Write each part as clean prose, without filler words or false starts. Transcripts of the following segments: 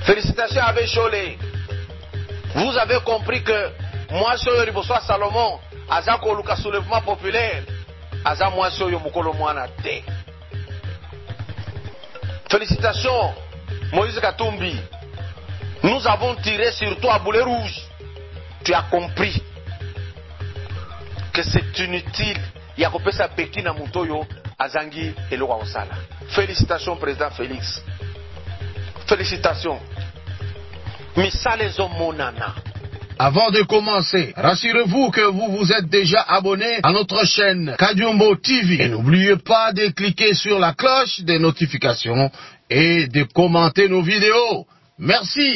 Félicitations à Abbé Cholé. Vous avez compris que moi, je suis Salomon, Azako Luka soulèvement populaire, Aza moi, je suis Mukolo Mwana Te. Félicitations, Moïse Katumbi. Nous avons tiré sur toi à boulet rouge. Tu as compris que c'est inutile. Il y a coupé sa béquille à Moutoyo, Azangi et Loa Osala. Félicitations, président Félix. Félicitations. Avant de commencer, rassurez-vous que vous vous êtes déjà abonné à notre chaîne Kadiombo TV. Et n'oubliez pas de cliquer sur la cloche des notifications et de commenter nos vidéos. Merci.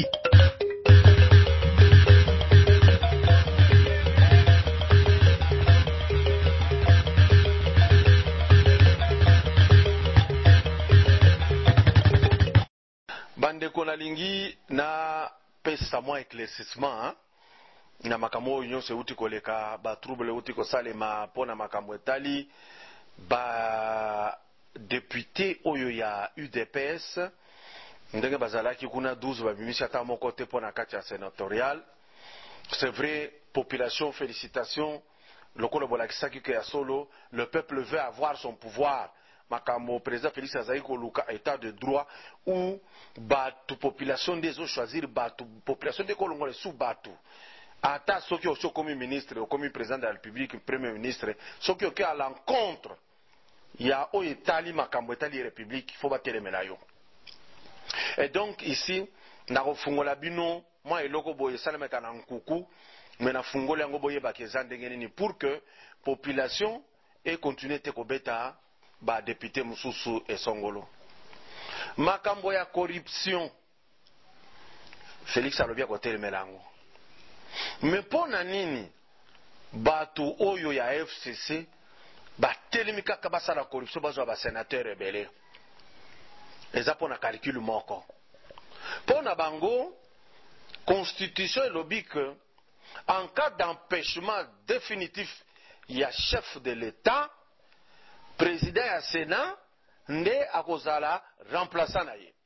Bande Konalingi na pesa moins éclaircissement na makambo union se uti koleka ba trouble uti ko salema pona makambo etali ba député oyo ya UDPS ndenge bazalaki kuna 12 ba bimisa ta moko te pona kati ya sénatorial. C'est vrai, population, félicitations. Lokolo bolakisaki ke ya solo, le peuple veut avoir son pouvoir. Makambo président Félix Azaïko Luka état de droit où batu population des autres choisir batu population des Colongolais sous batu. Ata soki au comme ministre ou comme président de la République, premier ministre, soki au à l'encontre, il y a au Itali makambo Itali République, il faut battre les médaillons. Et donc ici, na refungola bino, moi et loko boye salama kana nkuku, mais na fungola ngo boye bakezande ngeni pour que population et continuer te kobeta ba député mususu et songolo. Makambo ya corruption. Félix alobia kotel melango. Mais pona nini batu oyo ya FCC ba telemika kabasa la corruption bazo ba sénateur rebelle. Eza pona calcul moko. Pona bango constitution elobi que en cas d'empêchement définitif il y a chef de l'État président ya Sénat nde akozala remplaçant na ye.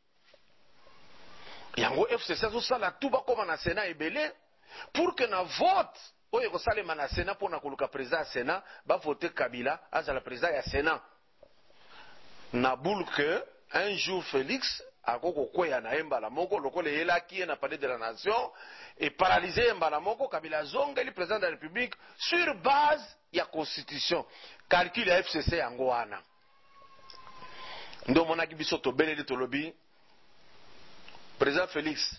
Yango FCC azosala tout bakoma na Sénat ebele pour que na vote oyo ekosalema na Sénat mpona koluka président ya Sénat bavote Kabila azala président ya Sénat. Na boule que un jour Félix akoko kweya na mbala moko lokola elaki ye na palais de la nation et paralysé mbala moko Kabila zongeli président de la République sur base ya constitution. Calcul ya FCC yango wana. Ndo monaki biso to beleli to lobi président Félix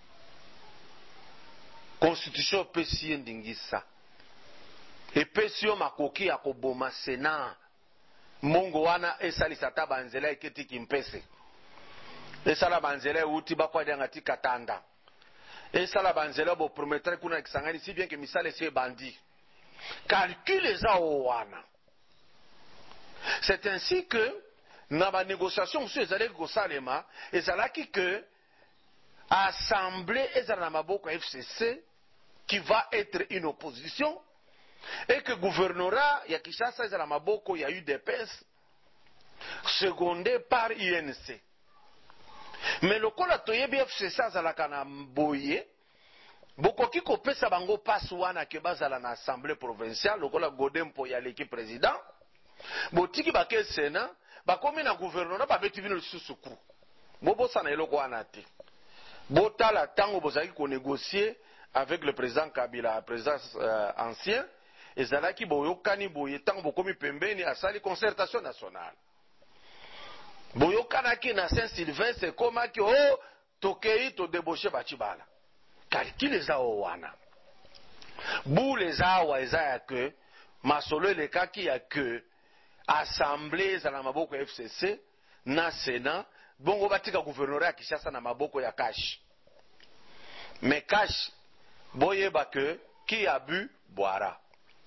constitution pesi ndingisa epesi yo makoki ya koboma Sénat mongo wana esalisa ta banzela eketi kimpese esala banzela uti bakwadianga ti katanda esala banzela bo promettre kuna kisangani si bien que misale se bandi calcul eza wana. C'est ainsi que dans la négociation monsieur ezalaki kosalema ezalaki que assemblée ezala na maboko FCC qui va être une opposition et que gouvernorat ya Kinshasa ezala na maboko ya UDPS secondé par INC. Mais lokola toyebi FCC azalaka na boye bokoki kopesa bango passe wana ke bazala na assemblée provinciale lokola Godempo ya l'équipe président botiki bake Sénat bakomi na gouvernement babeti bino lisusu ku bobosana eloko wana te botala tango bozalaki konégocier avec le président Kabila président ancien ezalaki boyokani boye tango bokomi pembeni asali concertation nationale boyokanaki na Saint-Sylvestre ekomaki o tokei to débauché bachibala calcul eza wana boule eza awa eza ya ke masolo elekaki ya ke assemblée ezala na maboko ya FCC na Sénat bongo batika gouvernorat ya Kinshasa na maboko ya Kash. Mais Kash boyeba ke qui a bu boira.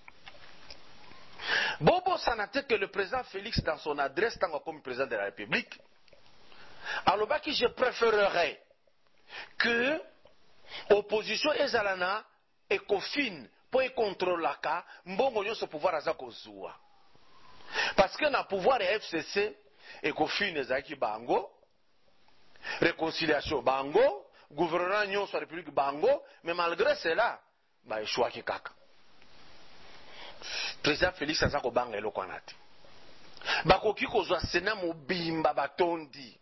Bobo sanate que le président Félix dans son adresse tant comme président de la République alobaki je préférerais que opposition ezalana ekofine po ekontrolaka mbongo nyonso pouvoir aza kozwa. Parce que na pouvoir ya FCC ekofine ezalaki bango réconciliation bango gouvernement nyonso ya république bango, mais malgré cela ba échouaki kaka. Président Félix aza ko banga eloko na te. Bakoki kozwa Sénat mobimba batondi.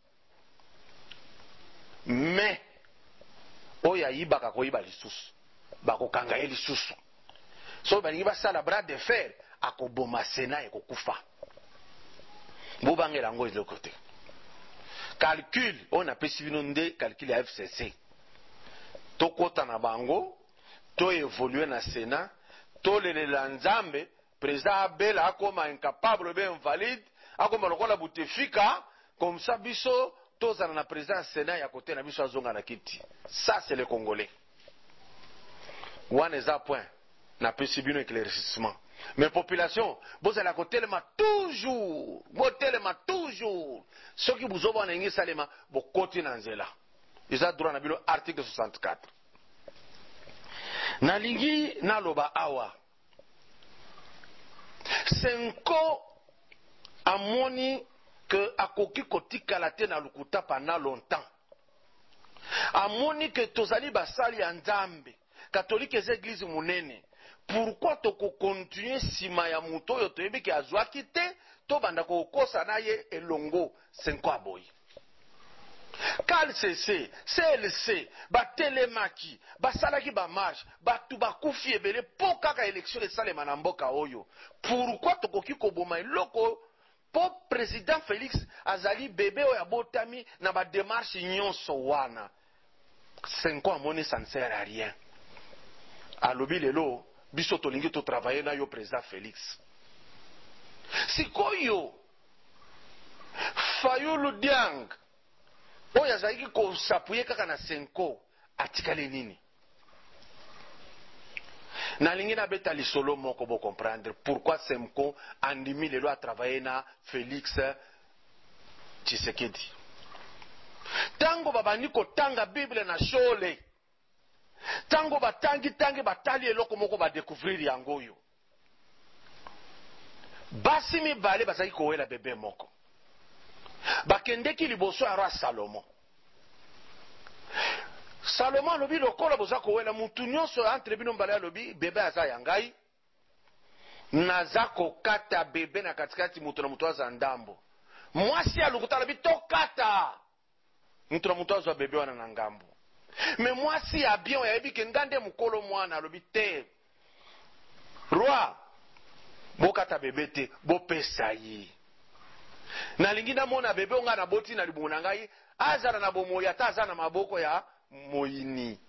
Mais oya yibaka koyiba lisusu. Bakokanga ye lisusu. So balingi basala bras de fer akoboma Sénat ekokufa. Bobangela ngo eloko te. Calcul on apesi bino nde calcul ya FCC. To kota na bango, to évoluer na Sénat, to lelela nzambe, président Abel akoma incapable be invalide, akoma lokola butefika, comme ça biso tozana na président Sénat ya côté na biso azonga na kiti. Ça c'est le Congolais. One is a point. Na pesi bino éclaircissement. Mais population, vous allez à côté toujours. Ce qui vous ont dit, salema, vous continuez dans cela. Ils ont droit à l'article 64. Nalingi naloba awa. Senko amoni que akoki kotika la tena lukuta pendant longtemps. Amoni que tozali basali ya nzambe. Catholique et église munene. Pourquoi toko continuer sima ya muto yo toyebi ki azwaki te to banda ko kosa na ye elongo senko aboyi. KLCC, CLC, batelemaki, basalaki ba marche, batu bakufi ebele po kaka élection de salema na mboka oyo. Pourquoi tokoki koboma eloko po président Félix azali bébé oyo abotami na ba démarche nyonso wana. Senko amoni ça ne sert à rien. Alobi lelo biso tolingi to travailler na yo président Félix. Sikoyo Fayulu Diang oyo azalaki kosapuye kaka na Senko atikali nini? Nalingi na beta lisolo moko bo comprendre pourquoi Senko andimi lelo a travailler na Félix Tshisekedi. Tango babani kotanga Bible na shole, tango batangi batali eloko moko ba découvrir yango yo. Basi mibale bazaki kowela bebe moko. Bakendeki liboso ya roi Salomon. Salomon alobi lokola boza kowela mutu nyonso entre bino mbala alobi bebe aza yangai. Naza kokata bebe na katikati mutu na mutu aza ndambo. Mwasi alukuta alobi tokata. Mutu na mutu aza bebe wana na ngambo. Mais moi si a bien yabi ke ngande mukolo mwana alobi te. Roi bokata bebe te bopesa yi. Na lingi na mona bebe onga na boti na libumu na ngai azana na bomoya ta azana maboko ya moyini.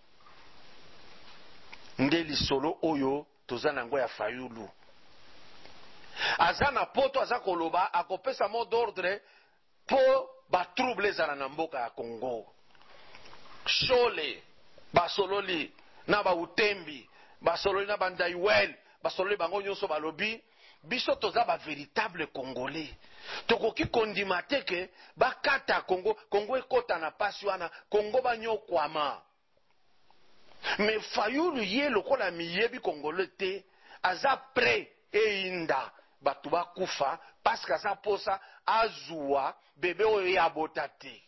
Ndeli solo oyo tozana ngo ya Fayulu. Azana poto azakoloba akopesa mot d'ordre po ba trouble zana na mboka ya Congo. Shole, basololi, na ba utembi, basololi na bandaiwel, basololi bango nyonso balobi, biso toza ba véritable Congolais. Tokoki kondimate ke bakata Congo, Congo ekota na pasi wana, Congo banyo kwama. Mais Fayulu ye lokola miyebi Congolais te, aza prêt e inda batu bakufa parce que aza posa azua bebe oyo ya botate.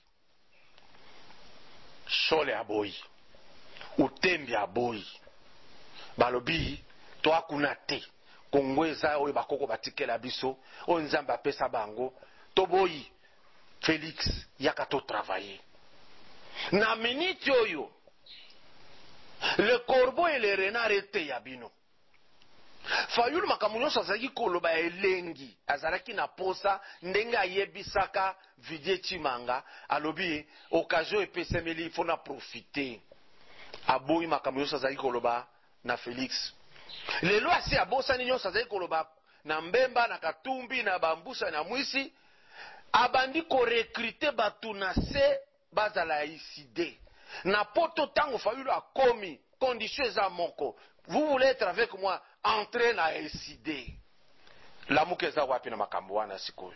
Shole aboyi, utembi aboyi, balobi to akuna te. Kongo eza oyo bakoko batikela biso, o nzamba pesa bango, to boyi Félix yaka to travailler. Na minute oyo, le corbeau et le renard ete ya bino. Fayulu makamunyo sazaki koloba elengi, azaraki na posa, ndenge ayebisaka vidie chimanga, alobi, occasion epesemeli, il faut na profiter. Aboyi makamunyo sazaki koloba na Félix. Lelo asi abosa ninyo sazaki koloba na Mbemba, na Katumbi, na Bambusa, na Mwisi, abandi ko recruter batu na se bazala iside. Na poto tango Fayulu a komi, condition eza moko. Vous voulez être avec moi, entrez na SID. Lamuke eza wapi na makambo wana sikoyo.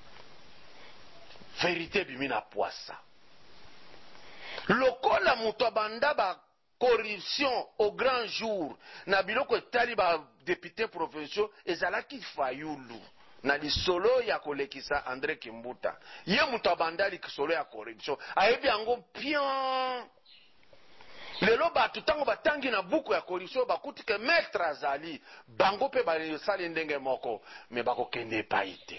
Vérité bimina poisa. Lokola muto banda ba corruption au grand jour. Na biloko etali ba député provinciaux ezalaki Fayulu. Na lisolo ya kolekisa André Kimbuta. Ye muto bandali kisolo ya corruption. Ayebi yango bien. lelo bato tango batangi na buku ya corruption bakuti ke maître azali bango pe basali ndenge moko me bakokende epai te.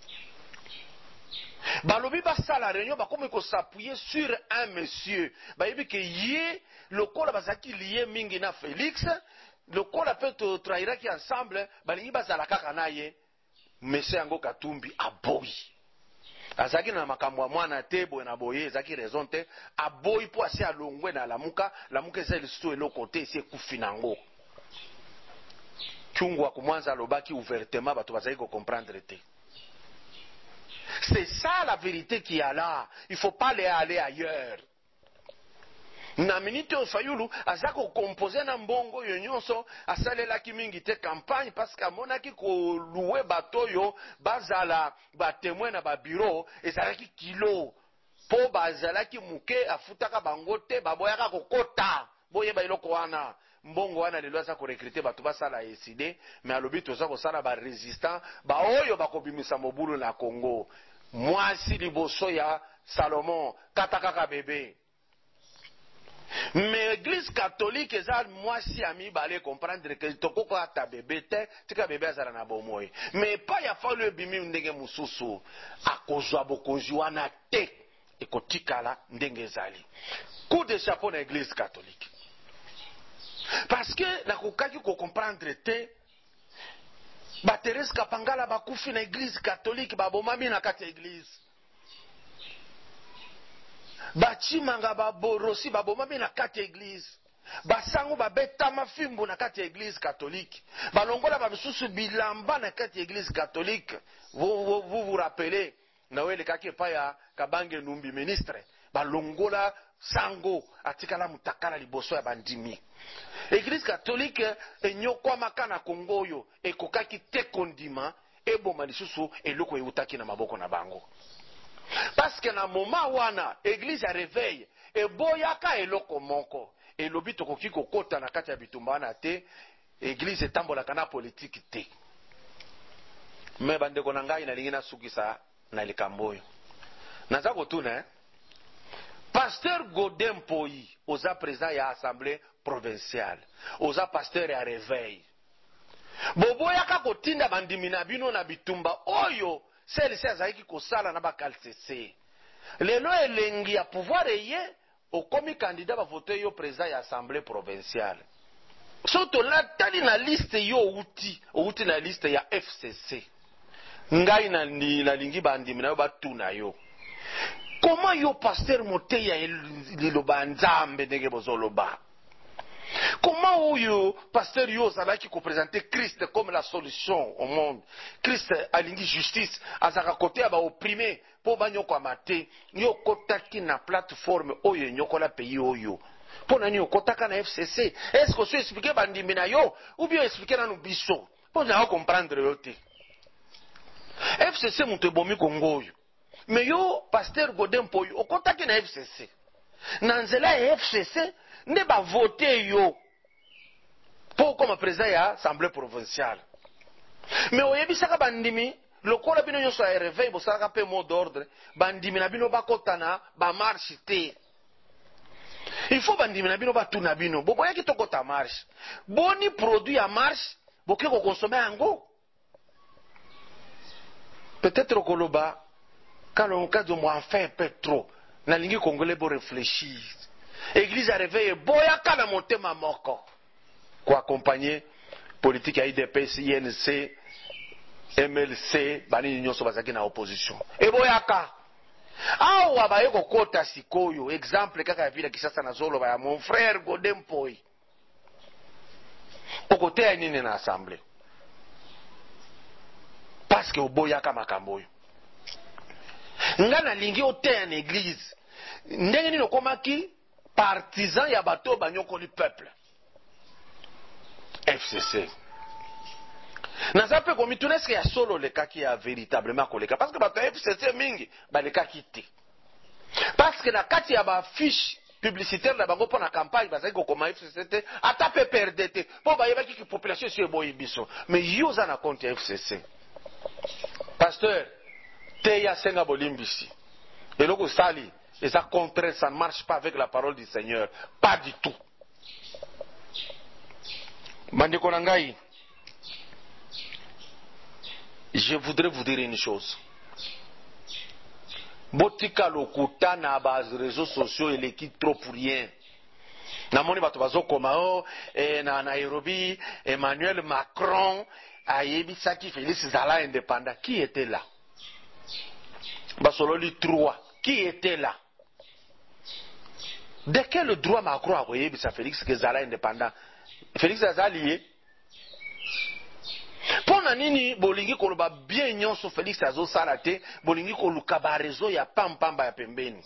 Balobi basala réunion bakomi s'appuyer sur un monsieur bayebi ke ye lokola bazaki lié mingi na Félix lokola pe to trahiraki ensemble balingi bazala kaka na ye monsieur yango Katumbi aboyi azaki na makambo ya mwana te boye na boye ezaki raison te aboyi po asi alongwe na lamuka eza lisusu eloko te esi ekufi nango chungu akumwanza alobaki ouvertement bato bazali comprendre te. C'est ça la vérité qui est là. Il ne faut pas aller ailleurs. Na minute o Fayulu azako composer na mbongo yo nyonso asalelaki mingi te campagne parce que amonaki ko louer bato yo bazala ba témoin na ba bureau ezalaki kilo po bazalaki muke afutaka bango te baboyaka kokota boyeba iloko wana mbongo wana lelo aza ko recruter bato basala eside mais alobi toza ko sala ba résistant ba oyo bakobimisa mobulu na Congo mwasi liboso ya Salomon katakaka bébé. Mais l'église catholique eza mwasi ami balé comprendre que tokoko ata bébé te tika bébé azala na bomoy mais pas ya falu bimi ndenge mususu akozwa bokonzi wana te ekotikala ndenge ezali. Coup de chapeau na église catholique parce que nakokaki ko comprendre te ba Thérèse Kapangala bakufi na église catholique babomami na kati ya église bachimanga baborosi babomami na kati ya église basango babetama fimbu na kati ya église catholique balongola babisusu bilamba na kati ya église catholique. Vous rappelez nawele kaki epai ya Kabange Numbi ministre balongola sango atikala mutakala liboso ya bandimi. Église catholique enyokwamaka na Kongo oyo ekokaki te kondima eboma lisusu eloko eutaki na maboko na bango. Parce que na moment wana église a réveil eboyaka eloko moko elobi tokoki kokota na kati ya bitumba wana te église etambolaka na politique te. Me bandeko na ngai nalingi nasukisa na likambo oyo naza kotuna Pasteur Godin Poyi oza président ya assemblée provinciale oza pasteur ya réveil boboyaka kotinda bandimi na bino na bitumba oyo selisi azalaki kosala na bakalsese lelo elengi ya pouvoir eye okomi candidat bavote yo président ya assemblée provinciale soto latali na liste yo outi na liste ya FCC ngai nalingi bandimi na yo batuna yo comment yo pasteur Moteya liloba nzambe ndenge bozoloba comment oyo pasteur yo ozalaki koprésenter Christ comme la solution au monde Christ alingi justice azaka kote ya baopprimé po banyokwama te yo kotaki na plateforme oyo enyokola pays oyo mpo nani okotaka na FCC est-ce que oso explike bandimi na yo ou bien explike nanu biso mpo nao comprendre yo te FCC moto ebomi Kongo oyo mais yo pasteur Godin Poyi okotaki na FCC na nzela ya FCC nde bavote yo po koma président ya assemblée provinciale mais oyebisaka bandimi lokola bino nyonso ya réveil bosalaka mpe mot d'ordre bandimi na bino bakota na bamarche te il faut bandimi na bino batuna bino boboyaki tokota marche boni produit ya marche boke kokonsome yango peut-être okoloba quand on m'a fait un peu trop nalingi congolais bo réfléchir église a réveillé boyaka na motema moko ko accompagner politique ya IDPS INC MLC bani nyonso bazaki na opposition e boyaka awa baye kokota sikoyo exemple kaka ya vile kisasa na zolo ya mon frère Godin Poyi okotea nini na assemblée parce que oboyaka makambo oyo nga nalingi oteya na église ndenge nini okomaki partisan ya bato banyokoli peuple FCC naza mpe komituna eske ya solo olekaki ya véritablement koleka parce que bato ya FCC mingi balekaki te parce que na kati ya bafiche publicitaire na bango mpo na campagne bazali kokoma FCC te ata mpe perde te mpo bayebaki ki population esi eboyi biso mais yo oza na compte ya FCC pasteur teya senga bolimbisi eloko sali eza contraire, ça ne marche pas avec la parole du Seigneur, pas du tout. Bandeko na ngai, je voudrais vous dire une chose. Botika lokuta na bas réseaux sociaux eleki trop pour rien. Namoni bato bazokoma na Nairobi, Emmanuel Macron ayebisaki Félix Zala indépendant. Qui était là? Basololi 3. Qui était là? De quel droit Macron a ayebisa Félix Zala indépendant? Félix Zala lié. Pona nini bolingi koloba bien nyonso Félix azo salate, bolingi koluka ba réseau ya pampamba ya pembeni.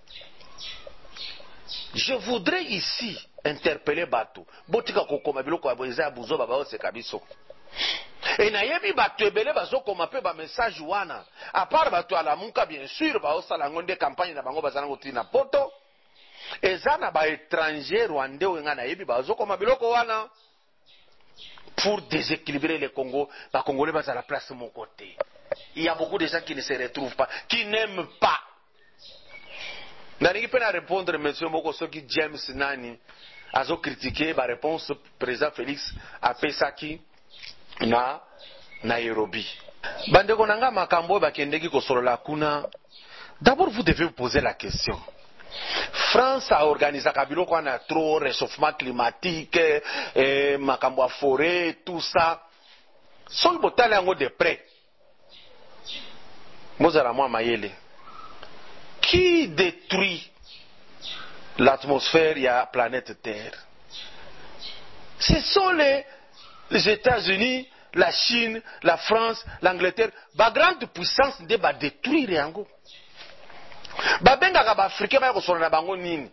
Je voudrais ici interpeller bato. Botika kokoma biloko ya boza buzo baba ose kabiso. Et na yebi bato ebele bazo koma pe ba message wana. À part bato ala munka bien sûr ba osala ngonde campagne na bango bazana kotina poto. Ezana ba étranger rwandais wenga na yebi bazo koma biloko wana. Pour déséquilibrer les Congo, les Congolais vont à la place de mon côté. Il y a beaucoup de gens qui ne se retrouvent pas, qui n'aiment pas. Je peux répondre, monsieur Moko, ceux qui James Nani, a critiqué la réponse président Félix à Pesaki na Nairobi. Bandeko nanga makambo bakendeki kosolola kuna. D'abord, vous devez vous poser la question. France a organisé Kabilo qu'on a trop réchauffement climatique, makambo a forêt, tout ça. Sol botale yango de près. Mozara moi mayele. Qui détruit l'atmosphère de la planète Terre? Ce sont les États-Unis, la Chine, la France, l'Angleterre. La grande puissance de détruire yango. Babenga ba africain ba ko na bango nini?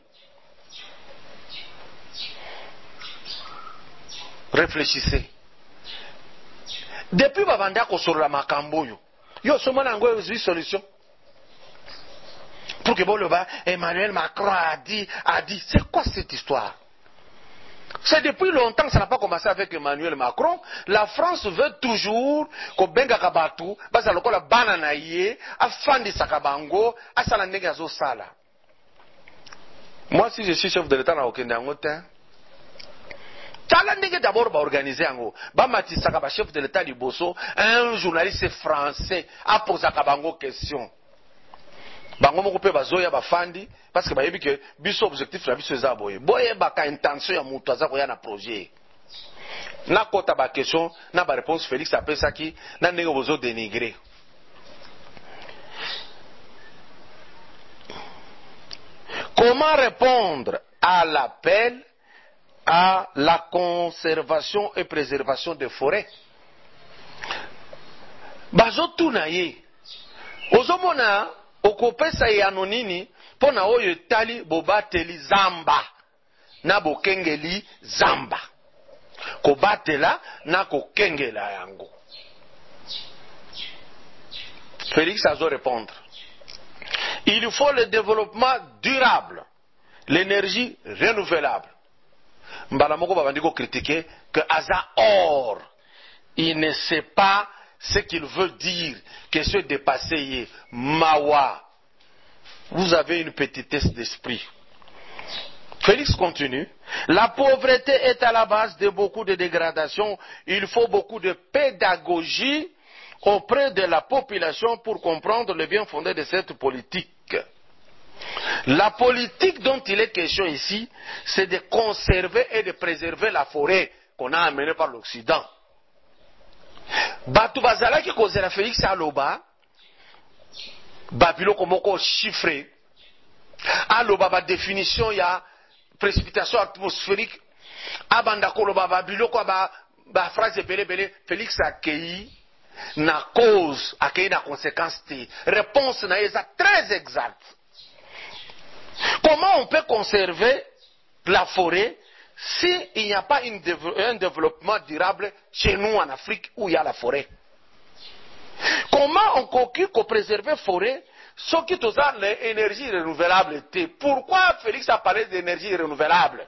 Réfléchissez. Depuis bavanda ko solola makambo yo soma na ngo une solution. Pour que boloba Emmanuel Macron a dit c'est quoi cette histoire? C'est depuis longtemps que ça n'a pas commencé avec Emmanuel Macron. La France veut toujours que benga kabatu, basa lokola banana ye, afandi sakabango, asala ndenge zo sala. Moi si je suis chef de l'État na okende yango te. Tala ndenge d'abord ba organiser yango. Ba matisaka ba chef de l'État liboso, un journaliste français a posé kabango question. Bango moko pe bazoya bafandi parce que bayebi que biso objectif na biso eza boye baka intention ya mutu aza koya na projet na kota ba question na ba réponse Félix apesaki na ndenge bozo dénigrer. Comment répondre à l'appel à la conservation et préservation des forêts? Bazo tunaye ozomona okopesa ya nonini pona oyo tali bobateli zamba na bokengeli zamba kobatela na kokengela yango. Félix azo répondre. Il faut le développement durable, l'énergie renouvelable. Mbala moko babandi ko critiquer que aza or. Il ne sait pas ce qu'il veut dire, que se dépasser mawa. Vous avez une petitesse d'esprit. Félix continue. La pauvreté est à la base de beaucoup de dégradations. Il faut beaucoup de pédagogie auprès de la population pour comprendre le bien fondé de cette politique. La politique dont il est question ici, c'est de conserver et de préserver la forêt qu'on a amenée par l'Occident. Batu bazalaki kozela Félix aloba babiloko moko chiffré aloba ba définition ya précipitation atmosphérique abanda koloba babiloko ba phrase belé Félix akei na cause akei na conséquence te réponse na eza très exacte. Comment on peut conserver la forêt si il n'y a pas un développement durable chez nous en Afrique où il y a la forêt? Comment on peut préserver la forêt ce qui est l'énergie renouvelable? Pourquoi Félix a parlé d'énergie renouvelable?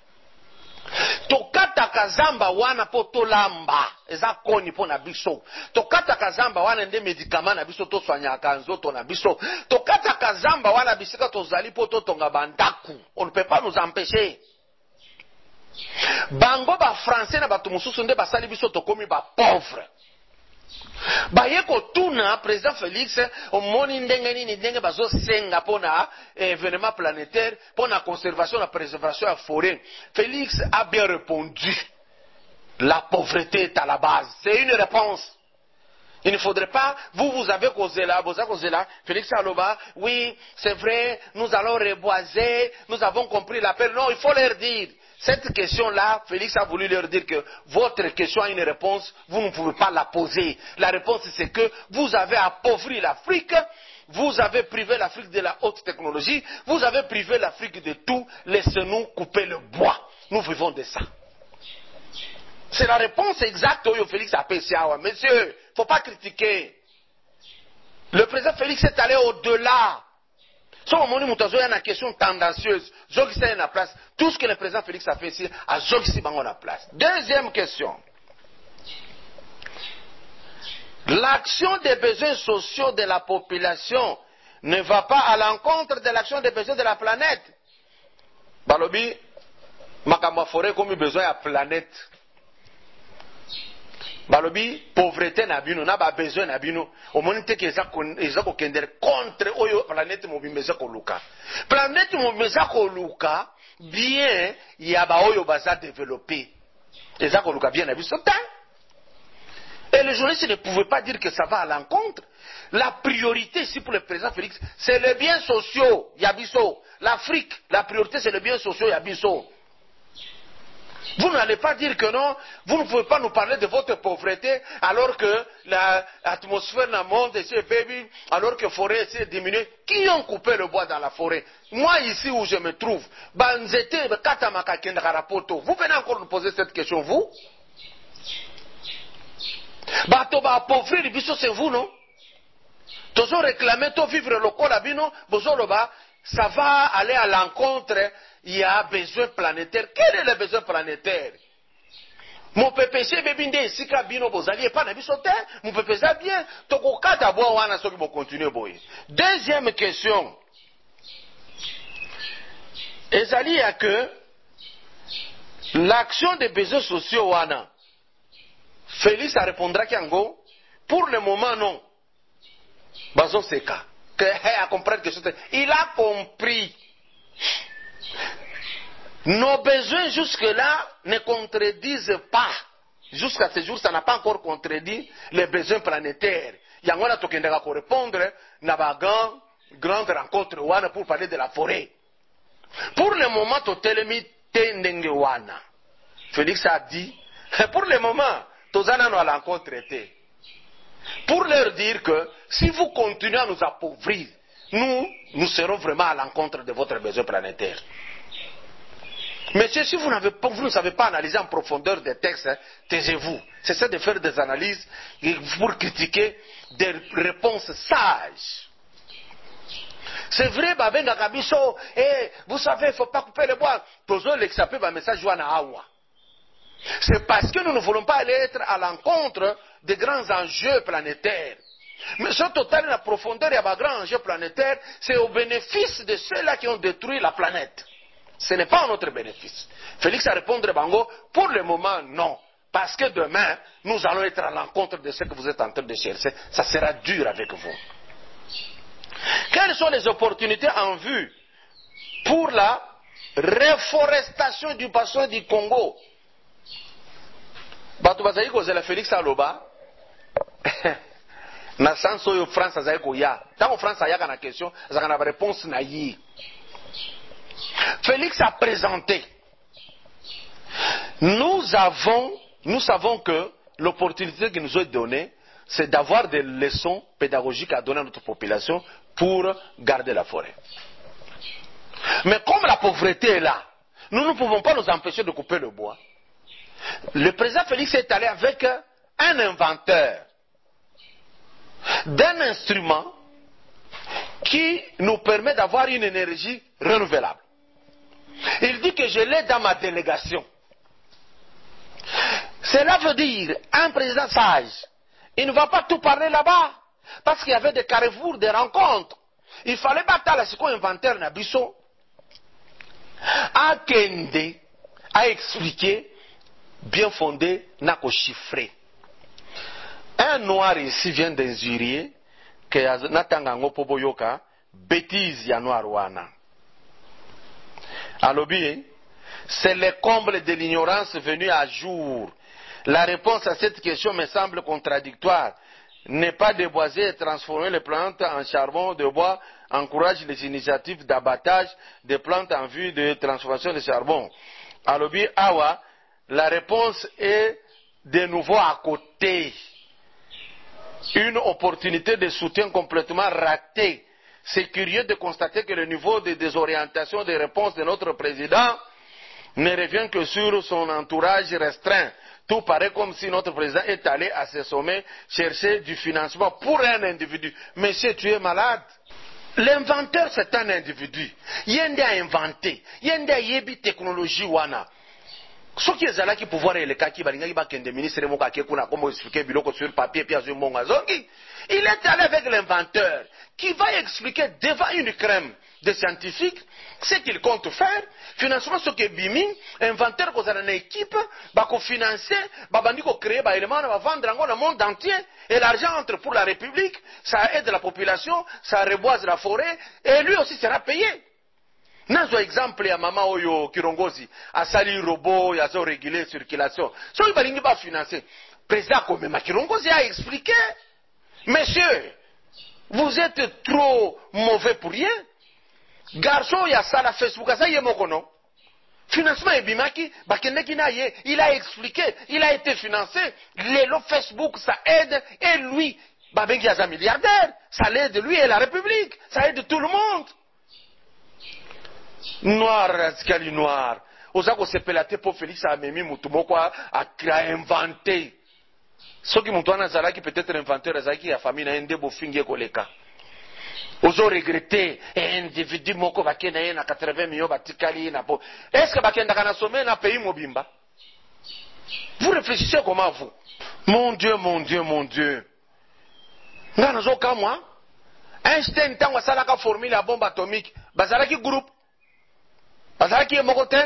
Tokata kazamba wana poto lamba eza koni po na biso. Tokata kazamba wana nde médicament na biso to soignaka nzoto na biso. Tokata kazamba wana bisika tozali poto tonga bandaku. On ne peut pas nous empêcher. bango ba français na bato mosusu nde basali biso tokomi ba pauvre. Baye kotuna président Félix omoni ndenge nini ndenge bazo senga pona événement planétaire pona conservation la préservation la forêt. Félix a bien répondu. La pauvreté est à la base. C'est une réponse. Il ne faudrait pas, vous avez causé là, Félix Aloba, oui, c'est vrai, nous allons reboiser, nous avons compris l'appel. Non, il faut leur dire. Cette question-là, Félix a voulu leur dire que votre question a une réponse, vous ne pouvez pas la poser. La réponse, c'est que vous avez appauvri l'Afrique, vous avez privé l'Afrique de la haute technologie, vous avez privé l'Afrique de tout, laissez-nous couper le bois. Nous vivons de ça. C'est la réponse exacte au Félix Apessiawa. Monsieur, il ne faut pas critiquer. Le président Félix est allé au-delà. Si on a une question tendancieuse, tout ce que le président Félix a fait ici, a la place. Deuxième question. L'action des besoins sociaux de la population ne va pas à l'encontre de l'action des besoins de la planète. Balobi, makambo forêt comme besoin de la planète. Balobi pauvreté na bino na ba besoin na bino omoni te ke eza ko kendere contre oyo planète mobimeza ko luka planète mobimeza ko luka bien ya ba oyo baza développer eza ko luka bien na biso ta et les journalistes ne pouvaient pas dire que ça va à l'encontre. La priorité ici pour le président Félix c'est les biens sociaux ya biso. L'Afrique la priorité c'est les biens sociaux ya biso. Vous n'allez pas dire que non, vous ne pouvez pas nous parler de votre pauvreté alors que l'atmosphère n'a monte ici, baby, alors que la forêt essaie de diminuer. Qui ont coupé le bois dans la forêt? Moi, ici où je me trouve, vous venez encore nous poser cette question, vous? C'est vous, non? Toujours réclamer, tout vivre le corps labino, ça va aller à l'encontre. Il y a besoin planétaire. Quel est le besoin planétaire? Mon PPC bébinde si kabino bozali pas na bisote, mon PPC bien, toko kata boa wana soki bo continuer boy. Deuxième question. Ezali a que l'action des besoins sociaux wana. Félix a répondra qu'ango pour le moment non. Bazo seka. Que a comprendre que il a compris. Nos besoins jusque-là ne contredisent pas. Jusqu'à ce jour, ça n'a pas encore contredit les besoins planétaires. Yangona tokendeka ko répondre na ba grande rencontre wana pour parler de la forêt. Pour le moment, totelemi tendenge wana. Félix a dit, pour le moment, tozana no à l'encontre été. Pour leur dire que si vous continuez à nous appauvrir, nous serons vraiment à l'encontre de votre besoin planétaire. Monsieur, si vous ne savez pas analyser en profondeur des textes, taisez-vous. Cessez de faire des analyses pour critiquer des réponses sages. C'est vrai, Babenga Kabiso, vous savez, il ne faut pas couper le bois. Toujours l'exaper, message Joana Awa. C'est parce que nous ne voulons pas être à l'encontre des grands enjeux planétaires. Mais ce total, la profondeur et les grands enjeux planétaires, c'est au bénéfice de ceux-là qui ont détruit la planète. Ce n'est pas à notre bénéfice. Félix a répondu, Bango, pour le moment, non. Parce que demain, nous allons être à l'encontre de ce que vous êtes en train de chercher. Ça sera dur avec vous. Quelles sont les opportunités en vue pour la reforestation du bassin du Congo? Bato bazali kozela Félix Aloba. Na sens oyo France azali koya. Tant France ayaka na question, azaka na réponse na yi. Félix a présenté. Nous savons que l'opportunité qui nous est donnée, c'est d'avoir des leçons pédagogiques à donner à notre population pour garder la forêt. Mais comme la pauvreté est là, nous ne pouvons pas nous empêcher de couper le bois. Le président Félix est allé avec un inventeur d'un instrument qui nous permet d'avoir une énergie renouvelable. Il dit que je l'ai dans ma délégation. Cela veut dire, un président sage, il ne va pas tout parler là-bas, parce qu'il y avait des carrefours, des rencontres. Il fallait battre la seconde inventeur Nabiso, à Kende, à expliquer bien fondé n'a qu'au chiffré. Un noir ici vient d'injurier que Natangango Poboyoka bêtise ya noir wana. Alobi, c'est le comble de l'ignorance venue à jour. La réponse à cette question me semble contradictoire. Ne pas déboiser et transformer les plantes en charbon de bois encourage les initiatives d'abattage des plantes en vue de transformation de charbon. Alobi Awa, la réponse est de nouveau à côté. Une opportunité de soutien complètement ratée. C'est curieux de constater que le niveau de désorientation des réponses de notre président ne revient que sur son entourage restreint. Tout paraît comme si notre président est allé à ce sommet chercher du financement pour un individu. Monsieur, tu es malade. L'inventeur, c'est un individu. Yende a inventé. Yende a yebi technologie wana. Ce qui est là qui pouvoir et le cas qui va le ministre expliquer sur papier il est allé avec l'inventeur qui va expliquer devant une crème de scientifiques ce qu'il compte faire. Financement ce qui est bimi, inventeur qu'on a une équipe, va financer, va créer, va élément, va vendre dans le monde entier et l'argent entre pour la République, ça aide la population, ça reboise la forêt et lui aussi sera payé. Nazo exemple ya mama oyo Kirongozi asali robot ya zo réguler circulation. So il balingi ba financer. Président Komema Kirongozi a expliqué. Monsieur, vous êtes trop mauvais pour rien. Garçon ya sala Facebook asa ye mokono. Financement ebimaki bakendeki na ye, il a expliqué, il a été financé. Lelo Facebook ça aide et lui babengi ya milliardaire, ça l'aide lui et la République, ça aide tout le monde. Noir, radical noir. Osako se pelate pour Félix a memi mutumoko a inventé. Ce qui mutuana zalaki peut-être inventeur zaki a famille na ende bofinge koleka. Ozo regretter individu moko bakena ye na 80 millions batikali na po. Est-ce que bakenda kana sommet na pays mobimba? Vous réfléchissez comment vous? Mon Dieu, mon Dieu, mon Dieu. Ngana zo kamwa? Einstein tangwa salaka formule la bombe atomique. Bazalaki groupe. Bazalaki mokote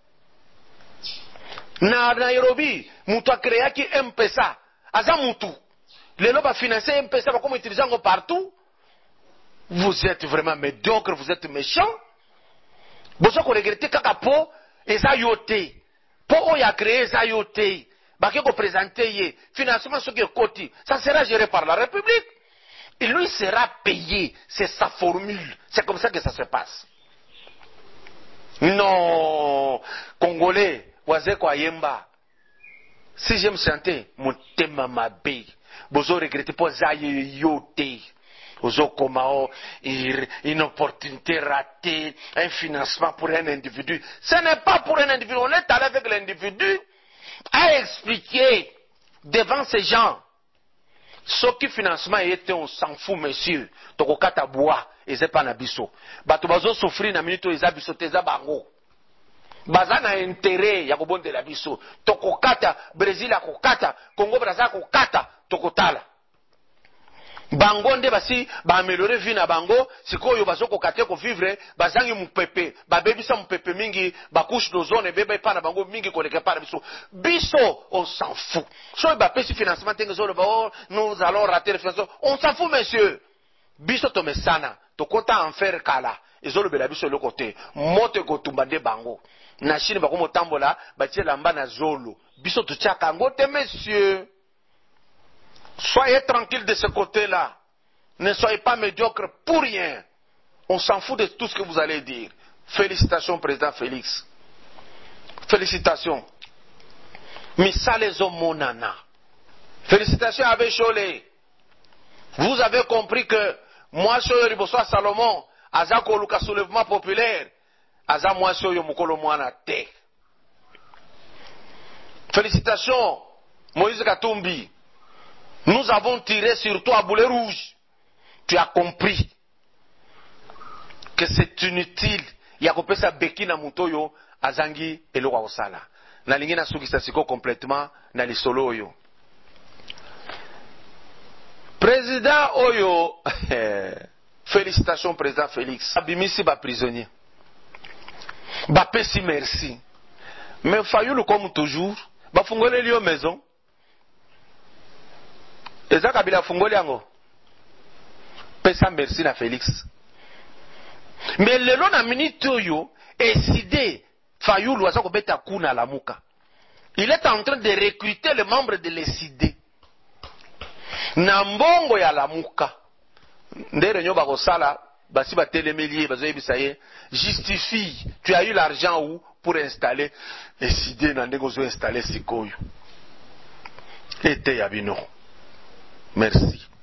na Nairobi mutu akreaki M-Pesa aza mutu lelo ba financer M-Pesa ba comme utiliser ngo partout. Vous êtes vraiment médiocre, vous êtes méchant. Bozo ko regretter kaka po eza yote po o ya créer eza yote ba ke ko présenter ye financement ce qui est côté ça sera géré par la République et lui sera payé, c'est sa formule, c'est comme ça que ça se passe. Non, Congolais, Wazeko Ayemba. Si j'aime chanter, mon thème m'a bé. Bozo regretter pour Zaye Yote. Bozo Komao, une opportunité ratée, un financement pour un individu. Ce n'est pas pour un individu. On est allé avec l'individu à expliquer devant ces gens. Ce qui financement était, on s'en fout, monsieur. Tokokata bois. Eze pa na biso. Bato bazo souffrir na minute eza biso teza bango. Baza na intérêt ya kobonde la biso. Tokokata, Brésil akokata, Congo Brazza akokata, tokotala. Bango nde basi ba améliorer vie na bango, sikoyo bazo kokate ko vivre, bazangi mupepe, ba bebisa mupepe mingi, ba couche d'ozone bebe pa na bango mingi koleka pa na biso. Biso, on s'en fout. So ba pesi financement tengezo le ba, nous allons rater le financement. On s'en fout monsieur. Biso to mesana. Tokota en faire kala ezolo bela biso le côté moto kotumba de bango na chine ba komo tambola ba tie lamba na zolo biso to tia kango te monsieur. Soyez tranquille de ce côté-là, ne soyez pas médiocre pour rien. On s'en fout de tout ce que vous allez dire. Félicitations président Félix, félicitations misalezo monana, félicitations Abbé Cholé. Vous avez compris que moi, soyo riboso Salomon, aza koluka soulèvement populaire, aza moi soyo mukolo mwana te. Félicitations, Moïse Katumbi. Nous avons tiré sur toi à boulet rouge. Tu as compris que c'est inutile. Yakopesa beki na mutoyo azangi eloko osala. Na lingi na sukisa siko complètement na lisolo oyo. Président Oyo, félicitations président Félix. Abimisi ba prisonnier. Ba pesi merci. Mais Fayoulou comme toujours, bafungoleli yo maison eza Kabila fungoli yango pesa merci na Félix. Mais lelo na minute oyo Eside Fayulu aza kobeta kuna Lamuka. Il est en train de recruter les membres de l'Eside. Na mbongo ya Lamuka. Ndere nyo bakosala basi batelemeli bazoyebisa ye justifie tu as eu l'argent où pour installer Eside na ndenge ozo installer sikoyo. Ete ya bino. Merci.